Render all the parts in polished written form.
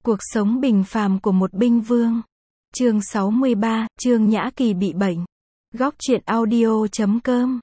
Cuộc sống bình phàm của một binh vương. Chương 63, Trương Nhã Kỳ bị bệnh. Góc truyện audio.com.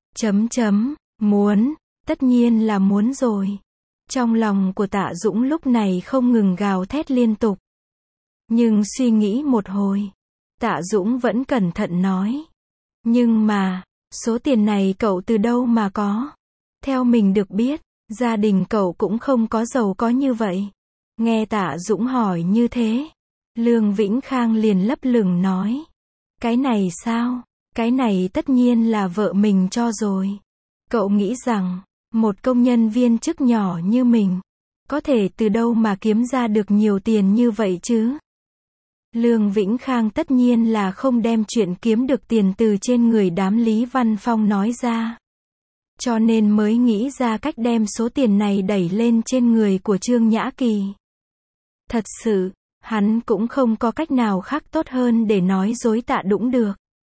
Muốn, tất nhiên là muốn rồi. Trong lòng của Tạ Dũng lúc này không ngừng gào thét liên tục. Nhưng suy nghĩ một hồi, Tạ Dũng vẫn cẩn thận nói. Nhưng mà, số tiền này cậu từ đâu mà có? Theo mình được biết, gia đình cậu cũng không có giàu có như vậy. Nghe Tạ Dũng hỏi như thế, Lương Vĩnh Khang liền lấp lửng nói. Cái này sao? Cái này tất nhiên là vợ mình cho rồi. Cậu nghĩ rằng, một công nhân viên chức nhỏ như mình, có thể từ đâu mà kiếm ra được nhiều tiền như vậy chứ? Lương Vĩnh Khang tất nhiên là không đem chuyện kiếm được tiền từ trên người đám Lý Văn Phong nói ra. Cho nên mới nghĩ ra cách đem số tiền này đẩy lên trên người của Trương Nhã Kỳ. Thật sự, hắn cũng không có cách nào khác tốt hơn để nói dối Tạ Dũng được.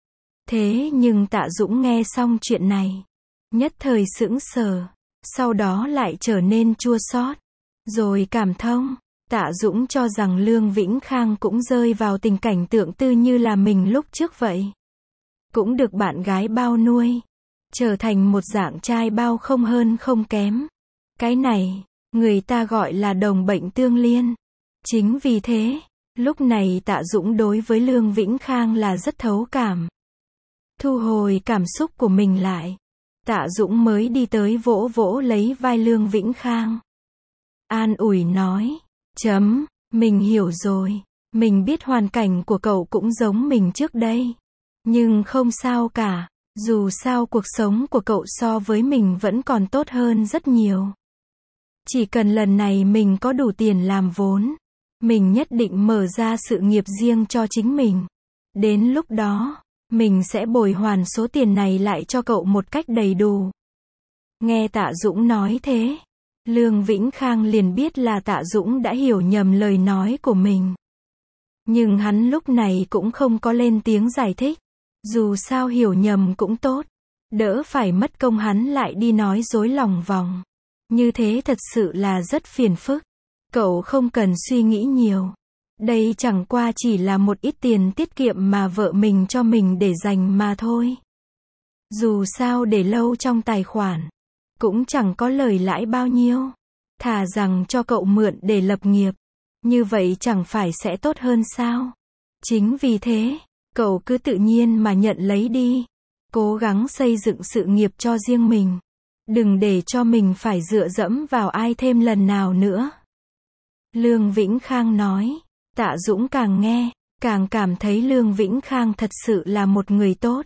Thế nhưng Tạ Dũng nghe xong chuyện này, nhất thời sững sờ, sau đó lại trở nên chua xót, rồi cảm thông. Tạ Dũng cho rằng Lương Vĩnh Khang cũng rơi vào tình cảnh tương tự như là mình lúc trước vậy. Cũng được bạn gái bao nuôi, trở thành một dạng trai bao không hơn không kém. Cái này, người ta gọi là đồng bệnh tương liên. Chính vì thế, lúc này Tạ Dũng đối với Lương Vĩnh Khang là rất thấu cảm. Thu hồi cảm xúc của mình lại, Tạ Dũng mới đi tới vỗ vỗ lấy vai Lương Vĩnh Khang. An ủi nói, mình hiểu rồi, mình biết hoàn cảnh của cậu cũng giống mình trước đây. Nhưng không sao cả, dù sao cuộc sống của cậu so với mình vẫn còn tốt hơn rất nhiều. Chỉ cần lần này mình có đủ tiền làm vốn, mình nhất định mở ra sự nghiệp riêng cho chính mình. Đến lúc đó, mình sẽ bồi hoàn số tiền này lại cho cậu một cách đầy đủ. Nghe Tạ Dũng nói thế, Lương Vĩnh Khang liền biết là Tạ Dũng đã hiểu nhầm lời nói của mình. Nhưng hắn lúc này cũng không có lên tiếng giải thích. Dù sao hiểu nhầm cũng tốt, đỡ phải mất công hắn lại đi nói dối lòng vòng. Như thế thật sự là rất phiền phức. Cậu không cần suy nghĩ nhiều. Đây chẳng qua chỉ là một ít tiền tiết kiệm mà vợ mình cho mình để dành mà thôi. Dù sao để lâu trong tài khoản, cũng chẳng có lời lãi bao nhiêu. Thà rằng cho cậu mượn để lập nghiệp. Như vậy chẳng phải sẽ tốt hơn sao? Chính vì thế, cậu cứ tự nhiên mà nhận lấy đi. Cố gắng xây dựng sự nghiệp cho riêng mình. Đừng để cho mình phải dựa dẫm vào ai thêm lần nào nữa. Lương Vĩnh Khang nói. Tạ Dũng càng nghe, càng cảm thấy Lương Vĩnh Khang thật sự là một người tốt.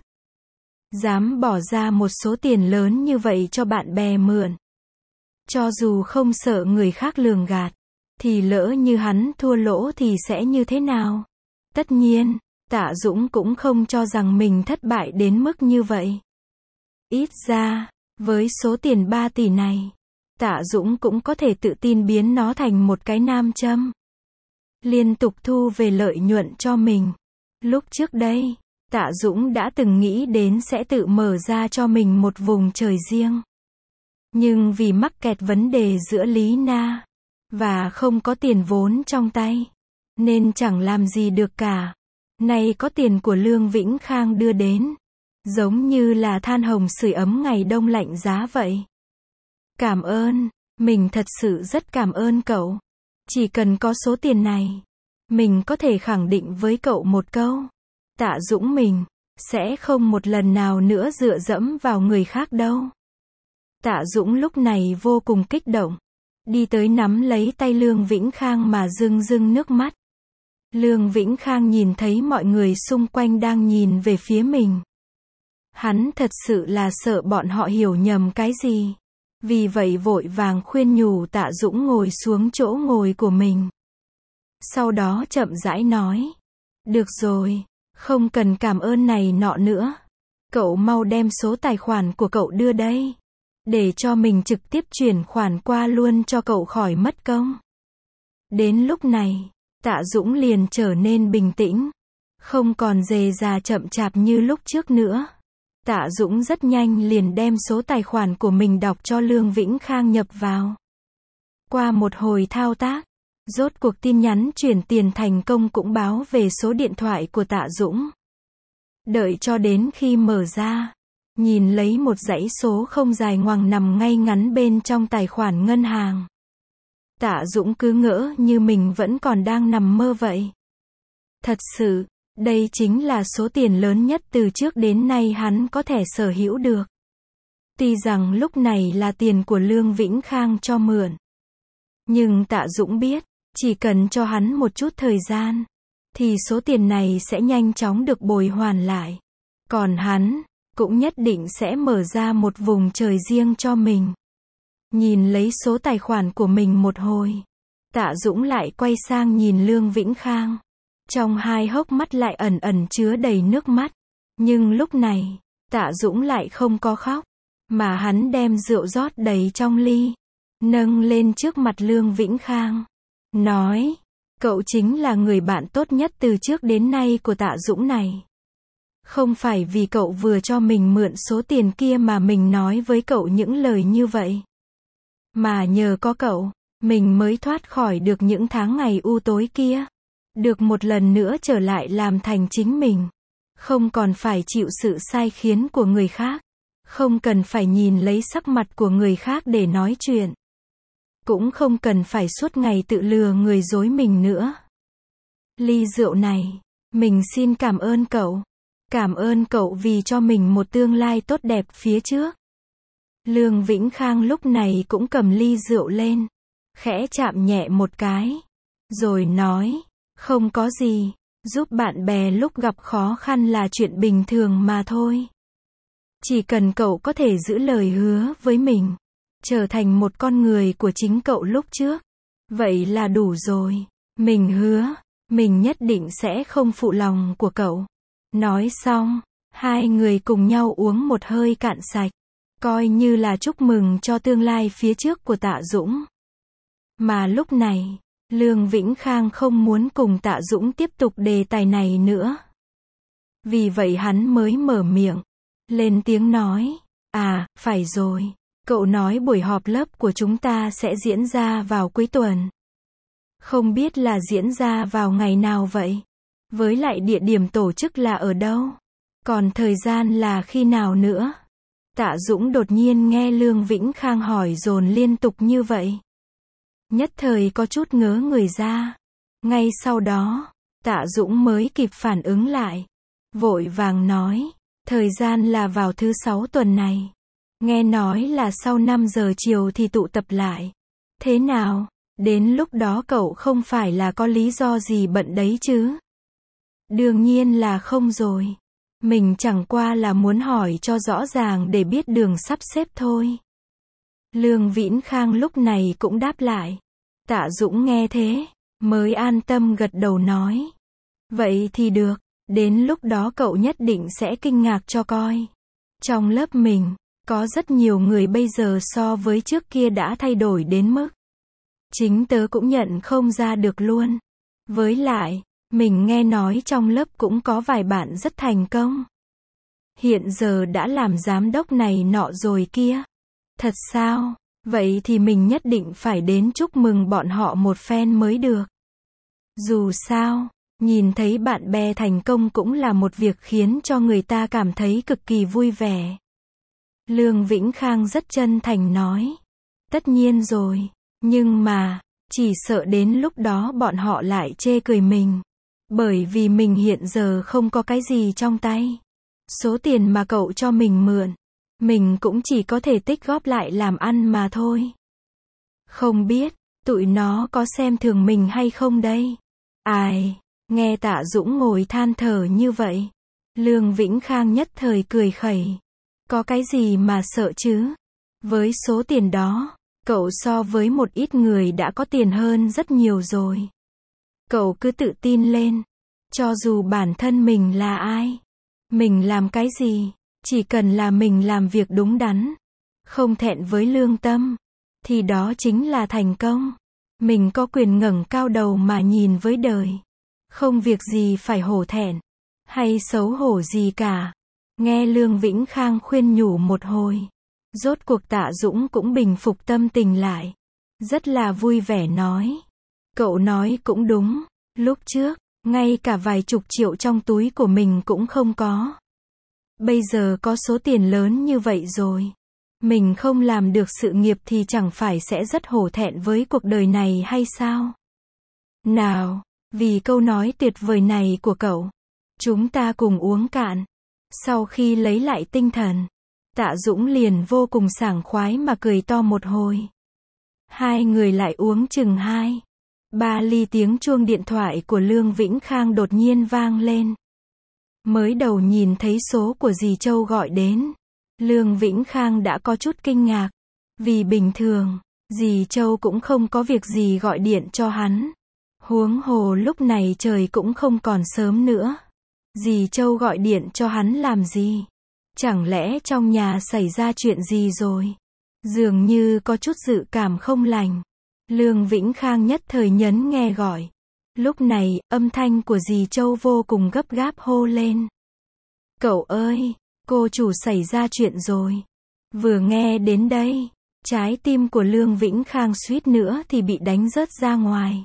Dám bỏ ra một số tiền lớn như vậy cho bạn bè mượn. Cho dù không sợ người khác lường gạt, thì lỡ như hắn thua lỗ thì sẽ như thế nào? Tất nhiên, Tạ Dũng cũng không cho rằng mình thất bại đến mức như vậy. Ít ra, với số tiền 3 tỷ này, Tạ Dũng cũng có thể tự tin biến nó thành một cái nam châm. Liên tục thu về lợi nhuận cho mình. Lúc trước đây, Tạ Dũng đã từng nghĩ đến sẽ tự mở ra cho mình một vùng trời riêng. Nhưng vì mắc kẹt vấn đề giữa Lý Na, và không có tiền vốn trong tay, nên chẳng làm gì được cả. Nay có tiền của Lương Vĩnh Khang đưa đến, giống như là than hồng sưởi ấm ngày đông lạnh giá vậy. Cảm ơn, mình thật sự rất cảm ơn cậu. Chỉ cần có số tiền này, mình có thể khẳng định với cậu một câu. Tạ Dũng mình, sẽ không một lần nào nữa dựa dẫm vào người khác đâu. Tạ Dũng lúc này vô cùng kích động. Đi tới nắm lấy tay Lương Vĩnh Khang mà rưng rưng nước mắt. Lương Vĩnh Khang nhìn thấy mọi người xung quanh đang nhìn về phía mình. Hắn thật sự là sợ bọn họ hiểu nhầm cái gì. Vì vậy vội vàng khuyên nhủ Tạ Dũng ngồi xuống chỗ ngồi của mình. Sau đó chậm rãi nói. Được rồi, không cần cảm ơn này nọ nữa. Cậu mau đem số tài khoản của cậu đưa đây. Để cho mình trực tiếp chuyển khoản qua luôn cho cậu khỏi mất công. Đến lúc này, Tạ Dũng liền trở nên bình tĩnh. Không còn dề dà chậm chạp như lúc trước nữa. Tạ Dũng rất nhanh liền đem số tài khoản của mình đọc cho Lương Vĩnh Khang nhập vào. Qua một hồi thao tác, Rốt cuộc tin nhắn chuyển tiền thành công cũng báo về số điện thoại của Tạ Dũng. Đợi cho đến khi mở ra, nhìn lấy một dãy số không dài ngoằng nằm ngay ngắn bên trong tài khoản ngân hàng. Tạ Dũng cứ ngỡ như mình vẫn còn đang nằm mơ vậy. Thật sự, đây chính là số tiền lớn nhất từ trước đến nay hắn có thể sở hữu được. Tuy rằng lúc này là tiền của Lương Vĩnh Khang cho mượn. Nhưng Tạ Dũng biết, chỉ cần cho hắn một chút thời gian, thì số tiền này sẽ nhanh chóng được bồi hoàn lại. Còn hắn, cũng nhất định sẽ mở ra một vùng trời riêng cho mình. Nhìn lấy số tài khoản của mình một hồi, Tạ Dũng lại quay sang nhìn Lương Vĩnh Khang. Trong hai hốc mắt lại ẩn ẩn chứa đầy nước mắt. Nhưng lúc này, Tạ Dũng lại không có khóc, mà hắn đem rượu rót đầy trong ly, nâng lên trước mặt Lương Vĩnh Khang. Nói, cậu chính là người bạn tốt nhất từ trước đến nay của Tạ Dũng này. Không phải vì cậu vừa cho mình mượn số tiền kia mà mình nói với cậu những lời như vậy. Mà nhờ có cậu, mình mới thoát khỏi được những tháng ngày u tối kia. Được một lần nữa trở lại làm thành chính mình. Không còn phải chịu sự sai khiến của người khác. Không cần phải nhìn lấy sắc mặt của người khác để nói chuyện. Cũng không cần phải suốt ngày tự lừa người dối mình nữa. Ly rượu này, mình xin cảm ơn cậu. Cảm ơn cậu vì cho mình một tương lai tốt đẹp phía trước. Lương Vĩnh Khang lúc này cũng cầm ly rượu lên, khẽ chạm nhẹ một cái, rồi nói, không có gì, giúp bạn bè lúc gặp khó khăn là chuyện bình thường mà thôi. Chỉ cần cậu có thể giữ lời hứa với mình, trở thành một con người của chính cậu lúc trước, vậy là đủ rồi. Mình hứa, mình nhất định sẽ không phụ lòng của cậu. Nói xong, hai người cùng nhau uống một hơi cạn sạch, coi như là chúc mừng cho tương lai phía trước của Tạ Dũng. Mà lúc này, Lương Vĩnh Khang không muốn cùng Tạ Dũng tiếp tục đề tài này nữa. Vì vậy hắn mới mở miệng, lên tiếng nói, phải rồi, cậu nói buổi họp lớp của chúng ta sẽ diễn ra vào cuối tuần. Không biết là diễn ra vào ngày nào vậy? Với lại địa điểm tổ chức là ở đâu? Còn thời gian là khi nào nữa? Tạ Dũng đột nhiên nghe Lương Vĩnh Khang hỏi dồn liên tục như vậy. Nhất thời có chút ngớ người ra. Ngay sau đó, Tạ Dũng mới kịp phản ứng lại. Vội vàng nói, thời gian là vào thứ 6 tuần này. Nghe nói là sau 5 giờ chiều thì tụ tập lại. Thế nào? Đến lúc đó cậu không phải là có lý do gì bận đấy chứ? Đương nhiên là không rồi. Mình chẳng qua là muốn hỏi cho rõ ràng để biết đường sắp xếp thôi. Lương Vĩnh Khang lúc này cũng đáp lại. Tạ Dũng nghe thế, mới an tâm gật đầu nói. Vậy thì được, đến lúc đó cậu nhất định sẽ kinh ngạc cho coi. Trong lớp mình, có rất nhiều người bây giờ so với trước kia đã thay đổi đến mức chính tớ cũng nhận không ra được luôn. Với lại, mình nghe nói trong lớp cũng có vài bạn rất thành công. Hiện giờ đã làm giám đốc này nọ rồi kia. Thật sao? Vậy thì mình nhất định phải đến chúc mừng bọn họ một phen mới được. Dù sao, nhìn thấy bạn bè thành công cũng là một việc khiến cho người ta cảm thấy cực kỳ vui vẻ. Lương Vĩnh Khang rất chân thành nói. Tất nhiên rồi, nhưng mà, chỉ sợ đến lúc đó bọn họ lại chê cười mình. Bởi vì mình hiện giờ không có cái gì trong tay. Số tiền mà cậu cho mình mượn, mình cũng chỉ có thể tích góp lại làm ăn mà thôi. Không biết, tụi nó có xem thường mình hay không đây? Ai, nghe Tạ Dũng ngồi than thở như vậy. Lương Vĩnh Khang nhất thời cười khẩy. Có cái gì mà sợ chứ? Với số tiền đó, cậu so với một ít người đã có tiền hơn rất nhiều rồi. Cậu cứ tự tin lên. Cho dù bản thân mình là ai, mình làm cái gì, chỉ cần là mình làm việc đúng đắn, không thẹn với lương tâm, thì đó chính là thành công. Mình có quyền ngẩng cao đầu mà nhìn với đời. Không việc gì phải hổ thẹn, hay xấu hổ gì cả. Nghe Lương Vĩnh Khang khuyên nhủ một hồi, rốt cuộc Tạ Dũng cũng bình phục tâm tình lại. Rất là vui vẻ nói. Cậu nói cũng đúng. Lúc trước, ngay cả vài chục triệu trong túi của mình cũng không có. Bây giờ có số tiền lớn như vậy rồi. Mình không làm được sự nghiệp thì chẳng phải sẽ rất hổ thẹn với cuộc đời này hay sao? Nào, vì câu nói tuyệt vời này của cậu, chúng ta cùng uống cạn. Sau khi lấy lại tinh thần, Tạ Dũng liền vô cùng sảng khoái mà cười to một hồi. Hai người lại uống chừng 2-3 ly, tiếng chuông điện thoại của Lương Vĩnh Khang đột nhiên vang lên. Mới đầu nhìn thấy số của dì Châu gọi đến, Lương Vĩnh Khang đã có chút kinh ngạc. Vì bình thường, dì Châu cũng không có việc gì gọi điện cho hắn. Huống hồ lúc này trời cũng không còn sớm nữa. Dì Châu gọi điện cho hắn làm gì? Chẳng lẽ trong nhà xảy ra chuyện gì rồi? Dường như có chút dự cảm không lành. Lương Vĩnh Khang nhất thời nhấn nghe gọi. Lúc này, âm thanh của dì Châu vô cùng gấp gáp hô lên. Cậu ơi, cô chủ xảy ra chuyện rồi. Vừa nghe đến đây, trái tim của Lương Vĩnh Khang suýt nữa thì bị đánh rớt ra ngoài.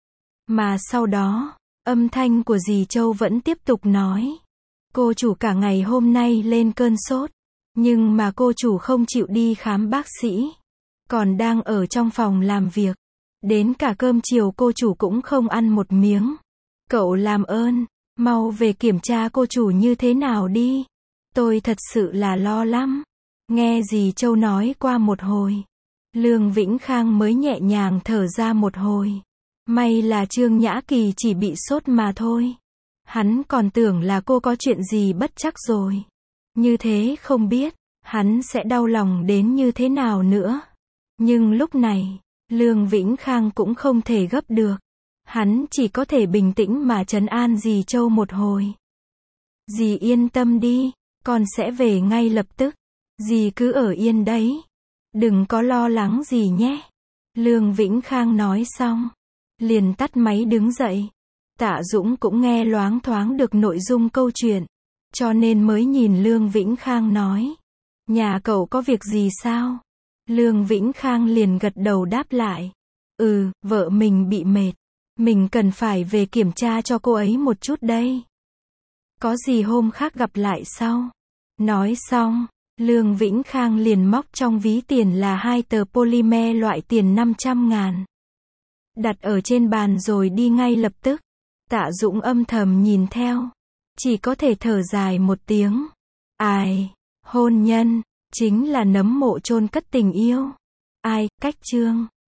Mà sau đó, âm thanh của dì Châu vẫn tiếp tục nói. Cô chủ cả ngày hôm nay lên cơn sốt. Nhưng mà cô chủ không chịu đi khám bác sĩ. Còn đang ở trong phòng làm việc. Đến cả cơm chiều cô chủ cũng không ăn một miếng. Cậu làm ơn, mau về kiểm tra cô chủ như thế nào đi. Tôi thật sự là lo lắm. Nghe dì Châu nói qua một hồi, Lương Vĩnh Khang mới nhẹ nhàng thở ra một hồi. May là Trương Nhã Kỳ chỉ bị sốt mà thôi. Hắn còn tưởng là cô có chuyện gì bất trắc rồi. Như thế không biết, hắn sẽ đau lòng đến như thế nào nữa. Nhưng lúc này, Lương Vĩnh Khang cũng không thể gấp được. Hắn chỉ có thể bình tĩnh mà trấn an dì Châu một hồi. Dì yên tâm đi, con sẽ về ngay lập tức. Dì cứ ở yên đấy. Đừng có lo lắng gì nhé. Lương Vĩnh Khang nói xong, liền tắt máy đứng dậy. Tạ Dũng cũng nghe loáng thoáng được nội dung câu chuyện, cho nên mới nhìn Lương Vĩnh Khang nói. Nhà cậu có việc gì sao? Lương Vĩnh Khang liền gật đầu đáp lại. Vợ mình bị mệt. Mình cần phải về kiểm tra cho cô ấy một chút đây. Có gì hôm khác gặp lại sau. Nói xong, Lương Vĩnh Khang liền móc trong ví tiền là 2 tờ polymer loại tiền 500.000. Đặt ở trên bàn rồi đi ngay lập tức. Tạ Dũng âm thầm nhìn theo. Chỉ có thể thở dài một tiếng. Ai, hôn nhân, chính là nấm mộ chôn cất tình yêu. Ai, cách chương.